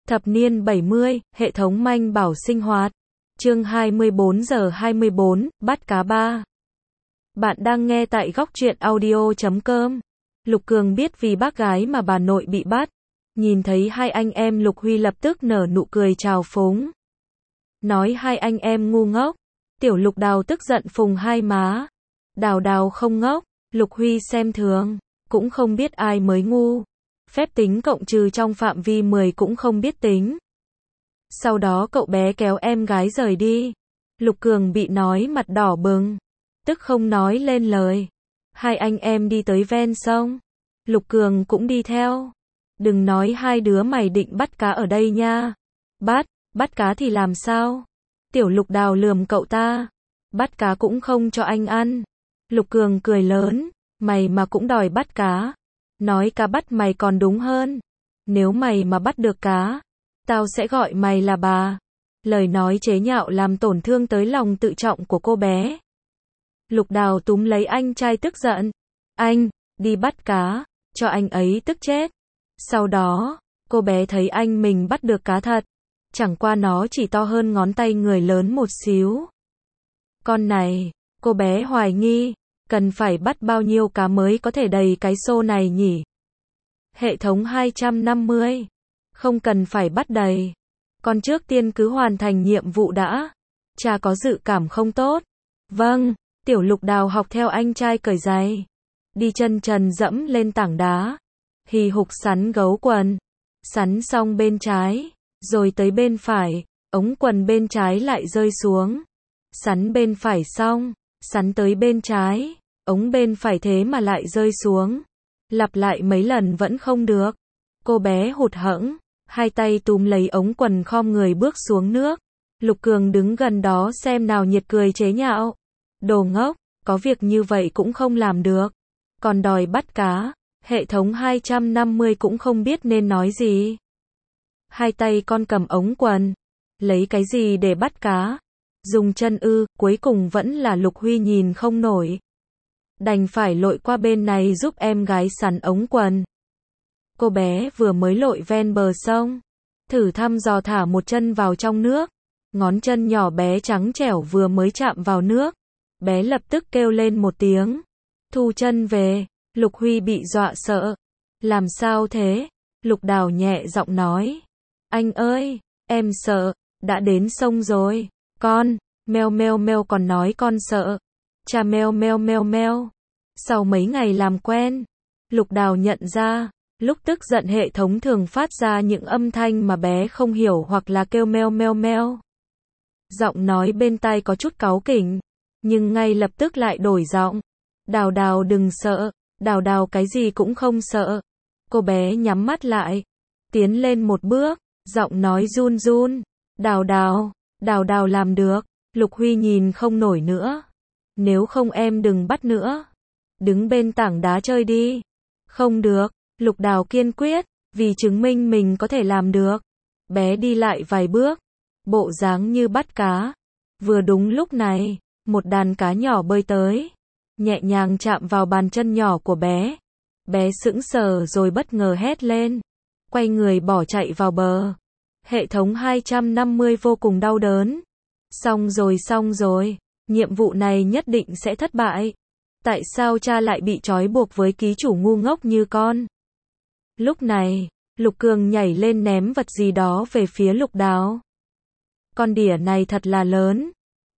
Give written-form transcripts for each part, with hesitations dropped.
Thập niên 70, hệ thống manh bảo sinh hoạt. Chương 24 giờ 24, bắt cá ba. Bạn đang nghe tại góc truyện audio.com. Lục Cường biết vì bác gái mà bà nội bị bắt. Nhìn thấy hai anh em Lục Huy lập tức nở nụ cười trào phúng. Nói hai anh em ngu ngốc. Tiểu Lục Đào tức giận phùng hai má. Đào Đào không ngốc, Lục Huy xem thường, cũng không biết ai mới ngu. Phép tính cộng trừ trong phạm vi 10 cũng không biết tính. Sau đó cậu bé kéo em gái rời đi. Lục Cường bị nói mặt đỏ bừng, tức không nói lên lời. Hai anh em đi tới ven sông. Lục Cường cũng đi theo. Đừng nói hai đứa mày định bắt cá ở đây nha. Bắt cá thì làm sao? Tiểu Lục Đào lườm cậu ta. Bắt cá cũng không cho anh ăn. Lục Cường cười lớn. Mày mà cũng đòi bắt cá. Nói cá bắt mày còn đúng hơn. Nếu mày mà bắt được cá, tao sẽ gọi mày là bà. Lời nói chế nhạo làm tổn thương tới lòng tự trọng của cô bé. Lục Đào túm lấy anh trai tức giận. Anh, đi bắt cá, cho anh ấy tức chết. Sau đó, cô bé thấy anh mình bắt được cá thật. Chẳng qua nó chỉ to hơn ngón tay người lớn một xíu. Con này, cô bé hoài nghi, cần phải bắt bao nhiêu cá mới có thể đầy cái xô này nhỉ? Hệ thống 250. Không cần phải bắt đầy. Con trước tiên cứ hoàn thành nhiệm vụ đã. Cha có dự cảm không tốt. Vâng, Tiểu Lục Đào học theo anh trai cởi giày. Đi chân trần dẫm lên tảng đá. Hì hục sắn gấu quần. Sắn xong bên trái, rồi tới bên phải, ống quần bên trái lại rơi xuống. Sắn bên phải xong, sắn tới bên trái, ống bên phải thế mà lại rơi xuống. Lặp lại mấy lần vẫn không được. Cô bé hụt hẫng, hai tay túm lấy ống quần khom người bước xuống nước. Lục Cường đứng gần đó xem nào nhiệt cười chế nhạo. Đồ ngốc, có việc như vậy cũng không làm được. Còn đòi bắt cá, hệ thống 250 cũng không biết nên nói gì. Hai tay con cầm ống quần. Lấy cái gì để bắt cá? Dùng chân ư, cuối cùng vẫn là Lục Huy nhìn không nổi. Đành phải lội qua bên này giúp em gái sắn ống quần. Cô bé vừa mới lội ven bờ sông, thử thăm dò thả một chân vào trong nước. Ngón chân nhỏ bé trắng trẻo vừa mới chạm vào nước, bé lập tức kêu lên một tiếng. Thu chân về. Lục Huy bị dọa sợ. Làm sao thế? Lục Đào nhẹ giọng nói. Anh ơi, em sợ, đã đến sông rồi. Con, meo meo meo còn nói con sợ. Cha meo meo meo meo. Sau mấy ngày làm quen, Lục Đào nhận ra, lúc tức giận hệ thống thường phát ra những âm thanh mà bé không hiểu hoặc là kêu meo meo meo. Giọng nói bên tai có chút cáu kỉnh, nhưng ngay lập tức lại đổi giọng. Đào Đào đừng sợ, Đào Đào cái gì cũng không sợ. Cô bé nhắm mắt lại, tiến lên một bước, giọng nói run run. Đào Đào, Đào Đào làm được. Lục Huy nhìn không nổi nữa. Nếu không em đừng bắt nữa. Đứng bên tảng đá chơi đi. Không được, Lục Đào kiên quyết, vì chứng minh mình có thể làm được. Bé đi lại vài bước, bộ dáng như bắt cá. Vừa đúng lúc này, một đàn cá nhỏ bơi tới, nhẹ nhàng chạm vào bàn chân nhỏ của bé. Bé sững sờ rồi bất ngờ hét lên, quay người bỏ chạy vào bờ. Hệ thống 250 vô cùng đau đớn. Xong rồi, nhiệm vụ này nhất định sẽ thất bại. Tại sao cha lại bị trói buộc với ký chủ ngu ngốc như con? Lúc này, Lục Cường nhảy lên ném vật gì đó về phía Lục Đào. Con đỉa này thật là lớn.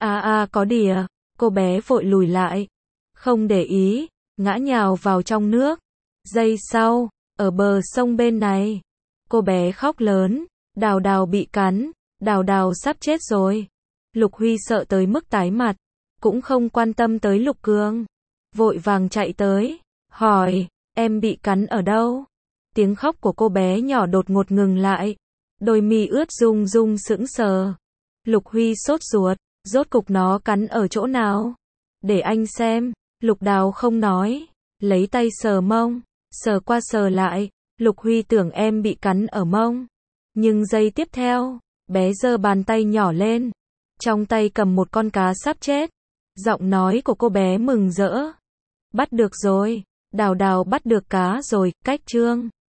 Có đỉa. Cô bé vội lùi lại. Không để ý, ngã nhào vào trong nước. Giây sau, ở bờ sông bên này, cô bé khóc lớn. Đào Đào bị cắn. Đào Đào sắp chết rồi. Lục Huy sợ tới mức tái mặt, cũng không quan tâm tới Lục Cường. Vội vàng chạy tới, hỏi, em bị cắn ở đâu? Tiếng khóc của cô bé nhỏ đột ngột ngừng lại. Đôi mi ướt rung rung sững sờ. Lục Huy sốt ruột, rốt cục nó cắn ở chỗ nào? Để anh xem. Lục Đào không nói, lấy tay sờ mông, sờ qua sờ lại. Lục Huy tưởng em bị cắn ở mông. Nhưng giây tiếp theo, bé giơ bàn tay nhỏ lên. Trong tay cầm một con cá sắp chết. Giọng nói của cô bé mừng rỡ. Bắt được rồi, Đào Đào bắt được cá rồi, cách chương.